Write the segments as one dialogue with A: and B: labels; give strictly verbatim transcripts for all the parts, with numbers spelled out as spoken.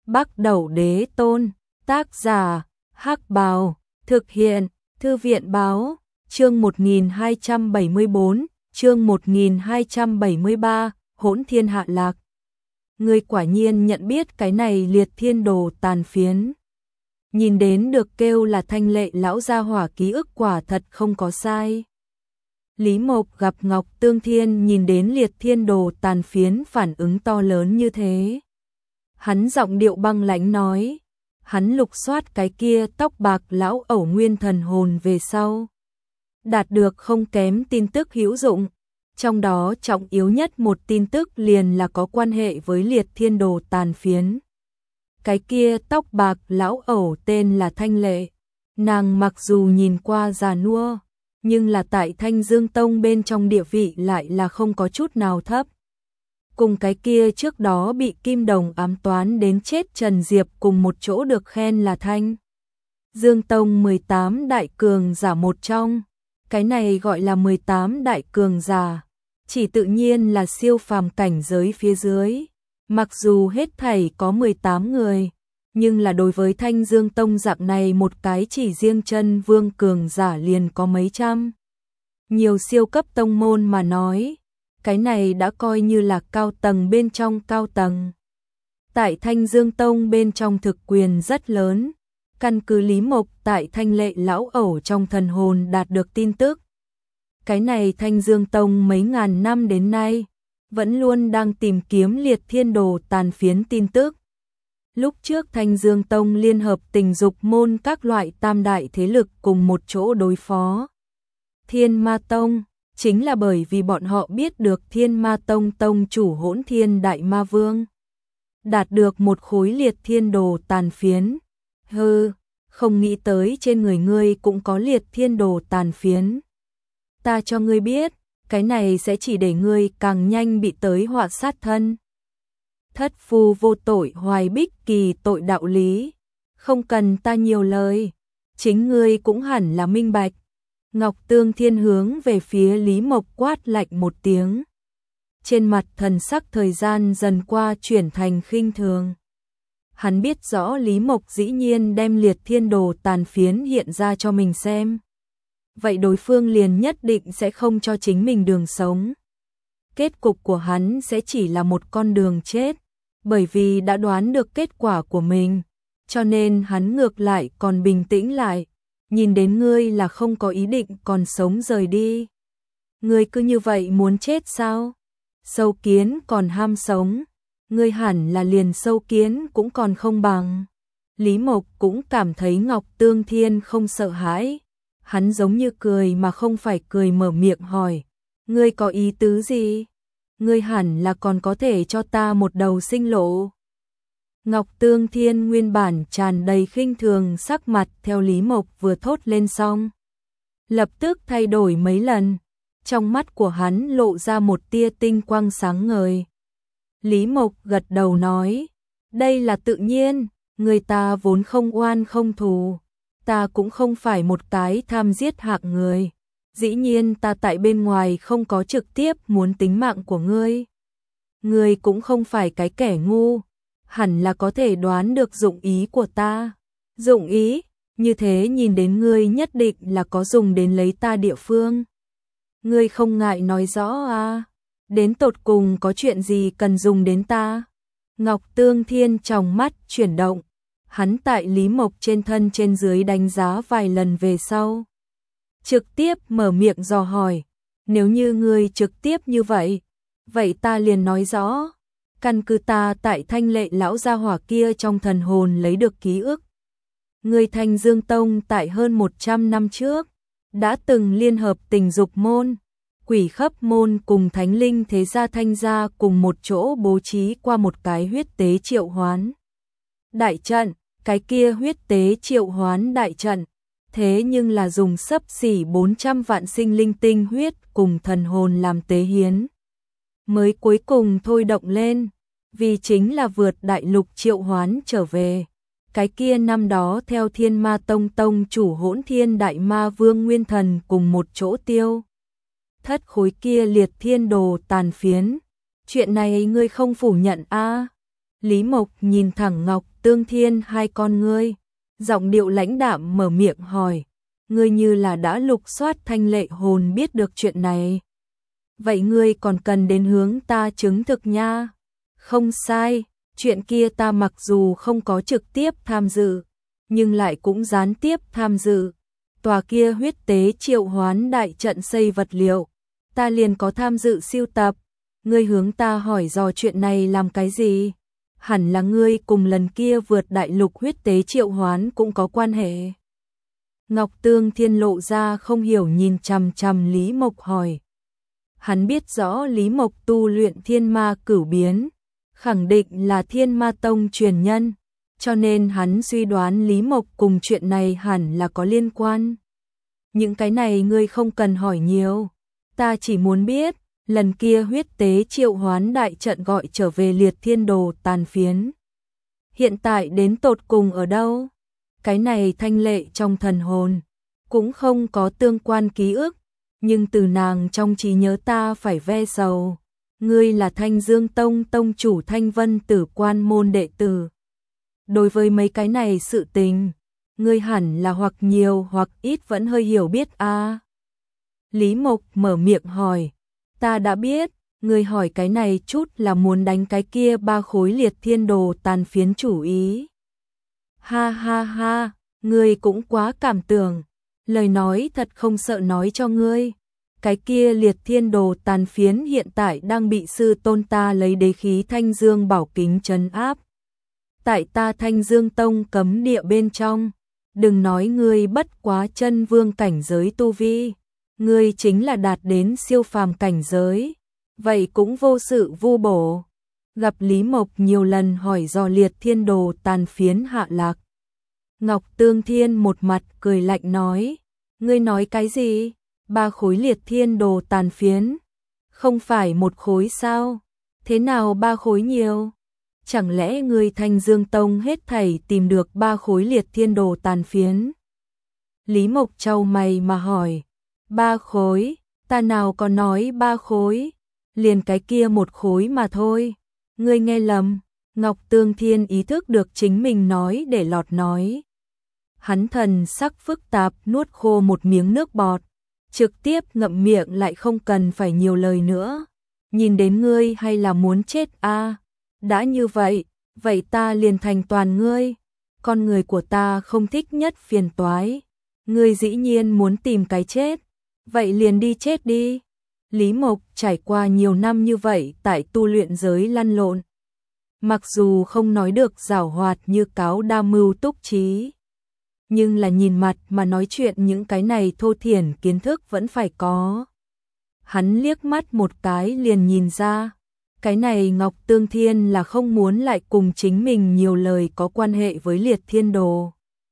A: Bắc Đẩu Đế Tôn, tác giả, Hắc Bào, thực hiện, Thư viện Báo, chương một nghìn hai trăm bảy mươi bốn, chương một nghìn hai trăm bảy mươi ba, Hỗn Thiên Hạ Lạc. Ngươi quả nhiên nhận biết cái này liệt thiên đồ tàn phiến. Nhìn đến được kêu là Thanh Lệ lão gia hỏa ký ức quả thật không có sai. Lý Mộc gặp Ngọc Tương Thiên nhìn đến liệt thiên đồ tàn phiến phản ứng to lớn như thế. Hắn giọng điệu băng lãnh nói, hắn lục soát cái kia tóc bạc lão ẩu nguyên thần hồn về sau. Đạt được không kém tin tức hữu dụng, trong đó trọng yếu nhất một tin tức liền là có quan hệ với liệt thiên đồ tàn phiến. Cái kia tóc bạc lão ẩu tên là Thanh Lệ, nàng mặc dù nhìn qua già nua, nhưng là tại Thanh Dương Tông bên trong địa vị lại là không có chút nào thấp. Cùng cái kia trước đó bị Kim Đồng ám toán đến chết Trần Diệp cùng một chỗ được khen là Thanh Dương Tông mười tám đại cường giả một trong. Cái này gọi là mười tám đại cường giả, chỉ tự nhiên là siêu phàm cảnh giới phía dưới. Mặc dù hết thảy có mười tám người, nhưng là đối với Thanh Dương Tông dạng này một cái chỉ riêng chân vương cường giả liền có mấy trăm. Nhiều siêu cấp tông môn mà nói, cái này đã coi như là cao tầng bên trong cao tầng. Tại Thanh Dương Tông bên trong thực quyền rất lớn, căn cứ Lý Mộc tại Thanh Lệ lão ẩu trong thần hồn đạt được tin tức. Cái này Thanh Dương Tông mấy ngàn năm đến nay, vẫn luôn đang tìm kiếm liệt thiên đồ tàn phiến tin tức. Lúc trước Thanh Dương Tông liên hợp tình dục môn các loại tam đại thế lực cùng một chỗ đối phó Thiên Ma Tông, chính là bởi vì bọn họ biết được Thiên Ma Tông tông chủ Hỗn Thiên Đại Ma Vương đạt được một khối liệt thiên đồ tàn phiến. Hừ, không nghĩ tới trên người ngươi cũng có liệt thiên đồ tàn phiến. Ta cho ngươi biết, cái này sẽ chỉ để ngươi càng nhanh bị tới họa sát thân. Thất phu vô tội hoài bích kỳ tội đạo lý, không cần ta nhiều lời, chính ngươi cũng hẳn là minh bạch. Ngọc Tương Thiên hướng về phía Lý Mộc quát lạnh một tiếng. Trên mặt thần sắc thời gian dần qua chuyển thành khinh thường. Hắn biết rõ Lý Mộc dĩ nhiên đem liệt thiên đồ tàn phiến hiện ra cho mình xem. Vậy đối phương liền nhất định sẽ không cho chính mình đường sống. Kết cục của hắn sẽ chỉ là một con đường chết, bởi vì đã đoán được kết quả của mình, cho nên hắn ngược lại còn bình tĩnh lại, nhìn đến ngươi là không có ý định còn sống rời đi. Ngươi cứ như vậy muốn chết sao? Sâu kiến còn ham sống, ngươi hẳn là liền sâu kiến cũng còn không bằng. Lý Mộc cũng cảm thấy Ngọc Tương Thiên không sợ hãi. Hắn giống như cười mà không phải cười mở miệng hỏi, ngươi có ý tứ gì? Ngươi hẳn là còn có thể cho ta một đầu sinh lộ. Ngọc Tương Thiên nguyên bản tràn đầy khinh thường sắc mặt theo Lý Mộc vừa thốt lên xong, lập tức thay đổi mấy lần, trong mắt của hắn lộ ra một tia tinh quang sáng ngời. Lý Mộc gật đầu nói, đây là tự nhiên, người ta vốn không oan không thù. Ta cũng không phải một cái tham giết hạng người, dĩ nhiên ta tại bên ngoài không có trực tiếp muốn tính mạng của ngươi. Ngươi cũng không phải cái kẻ ngu, hẳn là có thể đoán được dụng ý của ta. Dụng ý, như thế nhìn đến ngươi nhất định là có dùng đến lấy ta địa phương. Ngươi không ngại nói rõ à, đến tột cùng có chuyện gì cần dùng đến ta? Ngọc Tương Thiên trong mắt chuyển động. Hắn tại Lý Mộc trên thân trên dưới đánh giá vài lần về sau, trực tiếp mở miệng dò hỏi, nếu như ngươi trực tiếp như vậy, vậy ta liền nói rõ, căn cứ ta tại Thanh Lệ lão gia hỏa kia trong thần hồn lấy được ký ức. Ngươi Thanh Dương Tông tại hơn một trăm năm trước, đã từng liên hợp tình dục môn, quỷ khấp môn cùng thánh linh thế gia Thanh gia cùng một chỗ bố trí qua một cái huyết tế triệu hoán đại trận. Cái kia huyết tế triệu hoán đại trận, thế nhưng là dùng xấp xỉ bốn trăm vạn sinh linh tinh huyết cùng thần hồn làm tế hiến, mới cuối cùng thôi động lên, vì chính là vượt đại lục triệu hoán trở về. Cái kia năm đó theo Thiên Ma Tông tông chủ Hỗn Thiên Đại Ma Vương Nguyên Thần cùng một chỗ tiêu thất khối kia liệt thiên đồ tàn phiến. Chuyện này ngươi không phủ nhận a? À? Lý Mộc nhìn thẳng Ngọc Tương Thiên hai con ngươi, giọng điệu lãnh đạm mở miệng hỏi, ngươi như là đã lục soát thanh lệ hồn biết được chuyện này. Vậy ngươi còn cần đến hướng ta chứng thực nha. Không sai, chuyện kia ta mặc dù không có trực tiếp tham dự, nhưng lại cũng gián tiếp tham dự. Tòa kia huyết tế triệu hoán đại trận xây vật liệu, ta liền có tham dự siêu tập. Ngươi hướng ta hỏi dò chuyện này làm cái gì? Hẳn là ngươi cùng lần kia vượt đại lục huyết tế triệu hoán cũng có quan hệ. Ngọc Tương Thiên lộ ra không hiểu nhìn chằm chằm Lý Mộc hỏi. Hắn biết rõ Lý Mộc tu luyện thiên ma cửu biến, khẳng định là thiên ma tông truyền nhân, cho nên hắn suy đoán Lý Mộc cùng chuyện này hẳn là có liên quan. Những cái này ngươi không cần hỏi nhiều, ta chỉ muốn biết, lần kia huyết tế triệu hoán đại trận gọi trở về liệt thiên đồ tàn phiến. Hiện tại đến tột cùng ở đâu? Cái này thanh lệ trong thần hồn, cũng không có tương quan ký ức, nhưng từ nàng trong trí nhớ ta phải ve sầu. Ngươi là Thanh Dương Tông tông chủ Thanh Vân Tử quan môn đệ tử. Đối với mấy cái này sự tình, ngươi hẳn là hoặc nhiều hoặc ít vẫn hơi hiểu biết a. À. Lý Mộc mở miệng hỏi, ta đã biết, ngươi hỏi cái này chút là muốn đánh cái kia ba khối liệt thiên đồ tàn phiến chủ ý. Ha ha ha, ngươi cũng quá cảm tưởng, lời nói thật không sợ nói cho ngươi. Cái kia liệt thiên đồ tàn phiến hiện tại đang bị sư tôn ta lấy đế khí Thanh Dương bảo kính trấn áp. Tại ta Thanh Dương Tông cấm địa bên trong, đừng nói ngươi bất quá chân vương cảnh giới tu vi, ngươi chính là đạt đến siêu phàm cảnh giới, vậy cũng vô sự vô bổ. Gặp Lý Mộc nhiều lần hỏi dò liệt thiên đồ tàn phiến hạ lạc. Ngọc Tương Thiên một mặt cười lạnh nói, ngươi nói cái gì? Ba khối liệt thiên đồ tàn phiến, không phải một khối sao? Thế nào ba khối nhiều? Chẳng lẽ ngươi Thanh Dương Tông hết thảy tìm được ba khối liệt thiên đồ tàn phiến? Lý Mộc chau mày mà hỏi, ba khối, ta nào có nói ba khối, liền cái kia một khối mà thôi. Ngươi nghe lầm. Ngọc Tương Thiên ý thức được chính mình nói để lọt nói. Hắn thần sắc phức tạp nuốt khô một miếng nước bọt, trực tiếp ngậm miệng lại không cần phải nhiều lời nữa. Nhìn đến ngươi hay là muốn chết a? À? Đã như vậy, vậy ta liền thành toàn ngươi. Con người của ta không thích nhất phiền toái. Ngươi dĩ nhiên muốn tìm cái chết, vậy liền đi chết đi. Lý Mộc trải qua nhiều năm như vậy tại tu luyện giới lăn lộn, mặc dù không nói được giảo hoạt như cáo đa mưu túc trí, nhưng là nhìn mặt mà nói chuyện những cái này thô thiển kiến thức vẫn phải có. Hắn liếc mắt một cái liền nhìn ra, cái này Ngọc Tương Thiên là không muốn lại cùng chính mình nhiều lời có quan hệ với liệt thiên đồ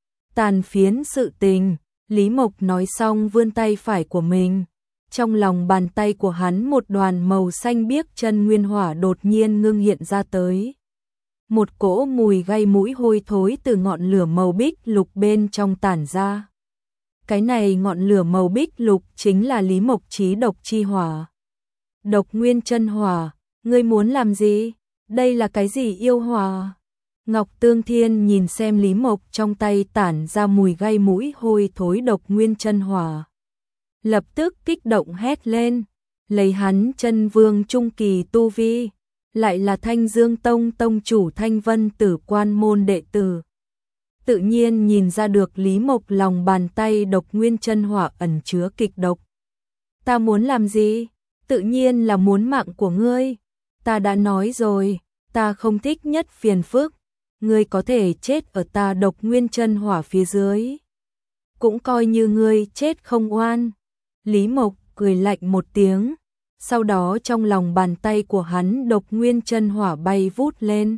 A: tàn phiến sự tình. Lý Mộc nói xong vươn tay phải của mình, trong lòng bàn tay của hắn một đoàn màu xanh biếc chân nguyên hỏa đột nhiên ngưng hiện ra tới. Một cỗ mùi gây mũi hôi thối từ ngọn lửa màu bích lục bên trong tản ra. Cái này ngọn lửa màu bích lục chính là Lý Mộc chí độc chi hỏa. Độc nguyên chân hỏa, ngươi muốn làm gì? Đây là cái gì yêu hỏa? Ngọc Tương Thiên nhìn xem Lý Mộc trong tay tản ra mùi gây mũi hôi thối độc nguyên chân hỏa, lập tức kích động hét lên, lấy hắn chân vương trung kỳ tu vi, lại là Thanh Dương Tông tông chủ Thanh Vân Tử quan môn đệ tử, tự nhiên nhìn ra được Lý Mộc lòng bàn tay độc nguyên chân hỏa ẩn chứa kịch độc. Ta muốn làm gì? Tự nhiên là muốn mạng của ngươi. Ta đã nói rồi, ta không thích nhất phiền phức, ngươi có thể chết ở ta độc nguyên chân hỏa phía dưới, cũng coi như ngươi chết không oan. Lý Mộc cười lạnh một tiếng, sau đó trong lòng bàn tay của hắn độc nguyên chân hỏa bay vút lên,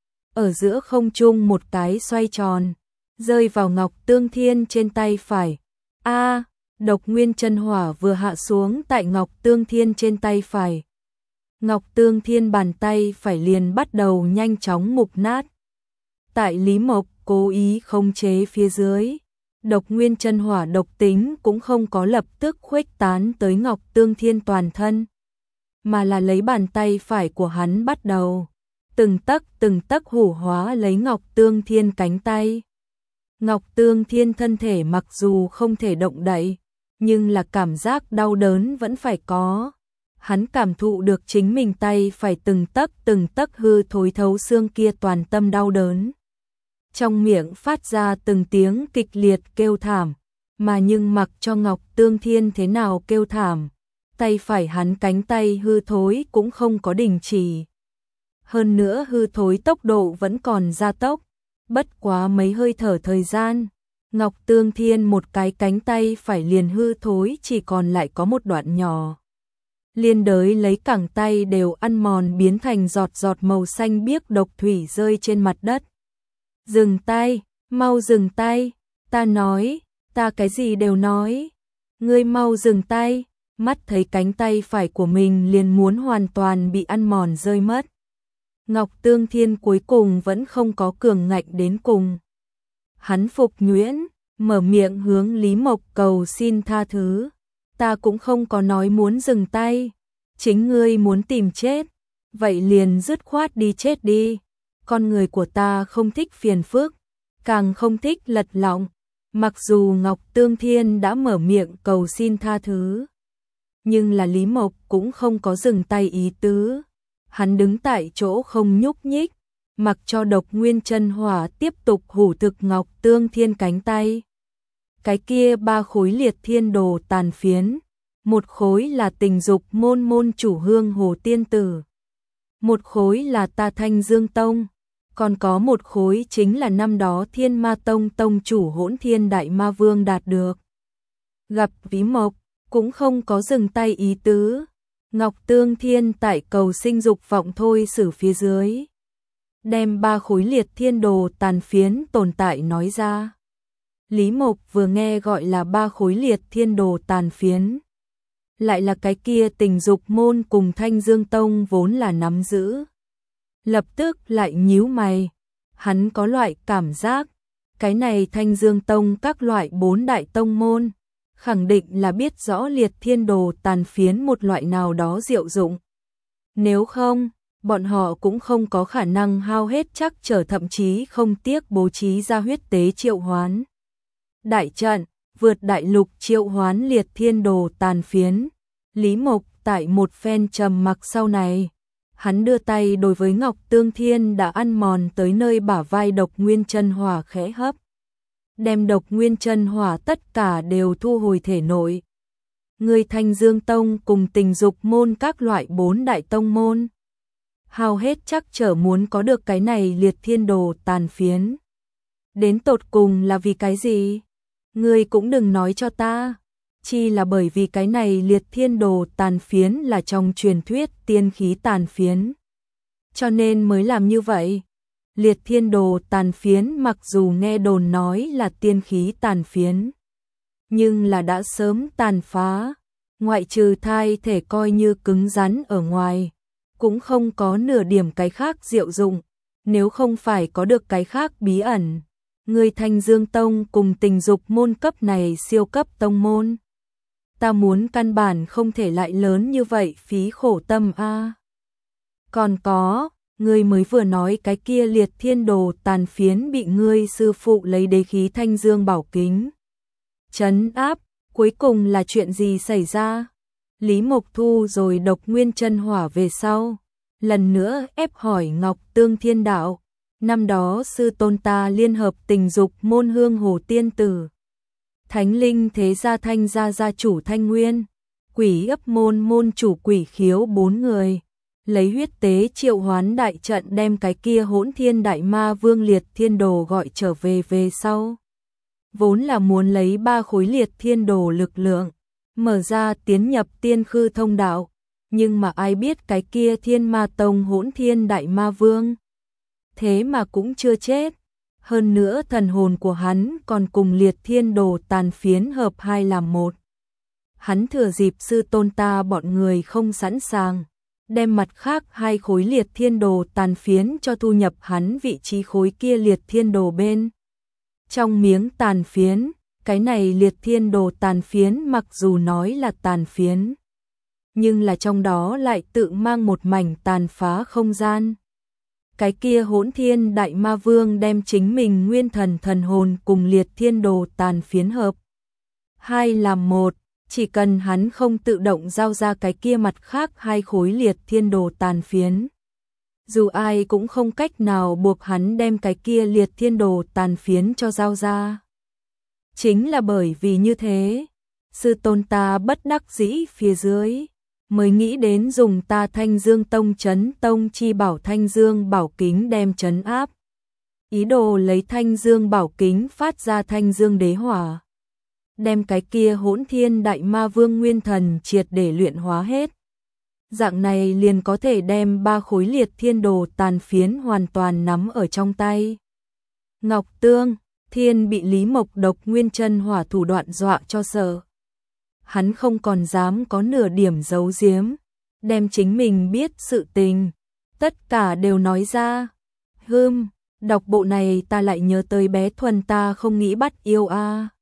A: ở giữa không trung một cái xoay tròn, rơi vào Ngọc Tương Thiên trên tay phải. A, à, độc nguyên chân hỏa vừa hạ xuống tại Ngọc Tương Thiên trên tay phải, Ngọc Tương Thiên bàn tay phải liền bắt đầu nhanh chóng mục nát. Tại Lý Mộc cố ý khống chế phía dưới, độc nguyên chân hỏa độc tính cũng không có lập tức khuếch tán tới Ngọc Tương Thiên toàn thân, mà là lấy bàn tay phải của hắn bắt đầu từng tấc từng tấc hủ hóa lấy Ngọc Tương Thiên cánh tay. Ngọc Tương Thiên thân thể mặc dù không thể động đậy, nhưng là cảm giác đau đớn vẫn phải có. Hắn cảm thụ được chính mình tay phải từng tấc từng tấc hư thối thấu xương kia, toàn tâm đau đớn. Trong miệng phát ra từng tiếng kịch liệt kêu thảm, mà nhưng mặc cho Ngọc Tương Thiên thế nào kêu thảm, tay phải hắn cánh tay hư thối cũng không có đình chỉ. Hơn nữa hư thối tốc độ vẫn còn gia tốc, bất quá mấy hơi thở thời gian, Ngọc Tương Thiên một cái cánh tay phải liền hư thối chỉ còn lại có một đoạn nhỏ. Liên đới lấy cẳng tay đều ăn mòn biến thành giọt giọt màu xanh biếc độc thủy rơi trên mặt đất. Dừng tay, mau dừng tay, ta nói, ta cái gì đều nói. Ngươi mau dừng tay, mắt thấy cánh tay phải của mình liền muốn hoàn toàn bị ăn mòn rơi mất. Ngọc Tương Thiên cuối cùng vẫn không có cường ngạnh đến cùng. Hắn phục nhuyễn, mở miệng hướng Lý Mộc cầu xin tha thứ. Ta cũng không có nói muốn dừng tay, chính ngươi muốn tìm chết, vậy liền dứt khoát đi chết đi. Con người của ta không thích phiền phức, càng không thích lật lọng. Mặc dù Ngọc Tương Thiên đã mở miệng cầu xin tha thứ, nhưng là Lý Mộc cũng không có dừng tay ý tứ. Hắn đứng tại chỗ không nhúc nhích, mặc cho Độc Nguyên Chân Hỏa tiếp tục hủ thực Ngọc Tương Thiên cánh tay. Cái kia ba khối liệt thiên đồ tàn phiến, một khối là tình dục môn môn chủ Hương Hồ Tiên Tử, một khối là ta Thanh Dương Tông, còn có một khối chính là năm đó Thiên Ma Tông tông chủ Hỗn Thiên Đại Ma Vương đạt được. Gặp Lý Mộc, cũng không có dừng tay ý tứ. Ngọc Tương Thiên tại cầu sinh dục vọng thôi xử phía dưới, đem ba khối liệt thiên đồ tàn phiến tồn tại nói ra. Lý Mộc vừa nghe gọi là ba khối liệt thiên đồ tàn phiến, lại là cái kia tình dục môn cùng Thanh Dương Tông vốn là nắm giữ. Lập tức lại nhíu mày, hắn có loại cảm giác, cái này Thanh Dương Tông các loại bốn đại tông môn, khẳng định là biết rõ liệt thiên đồ tàn phiến một loại nào đó diệu dụng. Nếu không, bọn họ cũng không có khả năng hao hết chắc trở, thậm chí không tiếc bố trí ra huyết tế triệu hoán đại trận, vượt đại lục triệu hoán liệt thiên đồ tàn phiến. Lý Mộc tại một phen trầm mặc sau này, hắn đưa tay đối với Ngọc Tương Thiên đã ăn mòn tới nơi bả vai Độc Nguyên Chân Hỏa khẽ hấp, đem Độc Nguyên Chân Hỏa tất cả đều thu hồi thể nội. Người Thanh Dương Tông cùng tình dục môn các loại bốn đại tông môn, hao hết chắc trở muốn có được cái này liệt thiên đồ tàn phiến. Đến tột cùng là vì cái gì? Ngươi cũng đừng nói cho ta. Chi là bởi vì cái này liệt thiên đồ tàn phiến là trong truyền thuyết tiên khí tàn phiến, cho nên mới làm như vậy. Liệt thiên đồ tàn phiến mặc dù nghe đồn nói là tiên khí tàn phiến, nhưng là đã sớm tàn phá, ngoại trừ thai thể coi như cứng rắn ở ngoài, cũng không có nửa điểm cái khác diệu dụng. Nếu không phải có được cái khác bí ẩn, người Thanh Dương Tông cùng tình dục môn cấp này siêu cấp tông môn, ta muốn căn bản không thể lại lớn như vậy phí khổ tâm a. À. Còn có, ngươi mới vừa nói cái kia liệt thiên đồ tàn phiến bị ngươi sư phụ lấy đế khí Thanh Dương bảo kính trấn áp, cuối cùng là chuyện gì xảy ra? Lý Mộc thu rồi Độc Nguyên Chân Hỏa về sau, lần nữa ép hỏi Ngọc Tương Thiên đạo, năm đó sư tôn ta liên hợp tình dục môn Hương Hồ Tiên Tử, Thánh Linh Thế Gia Thanh Gia gia chủ Thanh Nguyên, Quỷ Ấp môn môn chủ Quỷ Khiếu bốn người, lấy huyết tế triệu hoán đại trận đem cái kia Hỗn Thiên Đại Ma Vương liệt thiên đồ gọi trở về về sau. Vốn là muốn lấy ba khối liệt thiên đồ lực lượng, mở ra tiến nhập tiên khư thông đạo, nhưng mà ai biết cái kia Thiên Ma Tông Hỗn Thiên Đại Ma Vương thế mà cũng chưa chết. Hơn nữa thần hồn của hắn còn cùng liệt thiên đồ tàn phiến hợp hai làm một. Hắn thừa dịp sư tôn ta bọn người không sẵn sàng, đem mặt khác hai khối liệt thiên đồ tàn phiến cho thu nhập hắn vị trí khối kia liệt thiên đồ bên. Trong miếng tàn phiến, cái này liệt thiên đồ tàn phiến mặc dù nói là tàn phiến, nhưng là trong đó lại tự mang một mảnh tàn phá không gian. cái kia Hỗn Thiên Đại Ma Vương đem chính mình nguyên thần thần hồn cùng Liệt Thiên Đồ tàn phiến hợp hai làm một, chỉ cần hắn không tự động giao ra cái kia mặt khác hai khối Liệt Thiên Đồ tàn phiến. Dù ai cũng không cách nào buộc hắn đem cái kia Liệt Thiên Đồ tàn phiến cho giao ra. Chính là bởi vì như thế, sư tôn ta bất đắc dĩ phía dưới, mới nghĩ đến dùng ta Thanh Dương Tông Chấn Tông chi bảo Thanh Dương Bảo Kính đem trấn áp. Ý đồ lấy Thanh Dương Bảo Kính phát ra Thanh Dương Đế Hỏa. Đem cái kia Hỗn Thiên Đại Ma Vương nguyên thần triệt để luyện hóa hết. Dạng này liền có thể đem ba khối Liệt Thiên Đồ tàn phiến hoàn toàn nắm ở trong tay. Ngọc Tương, Thiên bị Lý Mộc độc nguyên chân hỏa thủ đoạn dọa cho sợ. Hắn không còn dám có nửa điểm giấu giếm, đem chính mình biết sự tình, tất cả đều nói ra. Hừm, đọc bộ này ta lại nhớ tới bé Thuần ta không nghĩ bắt yêu a.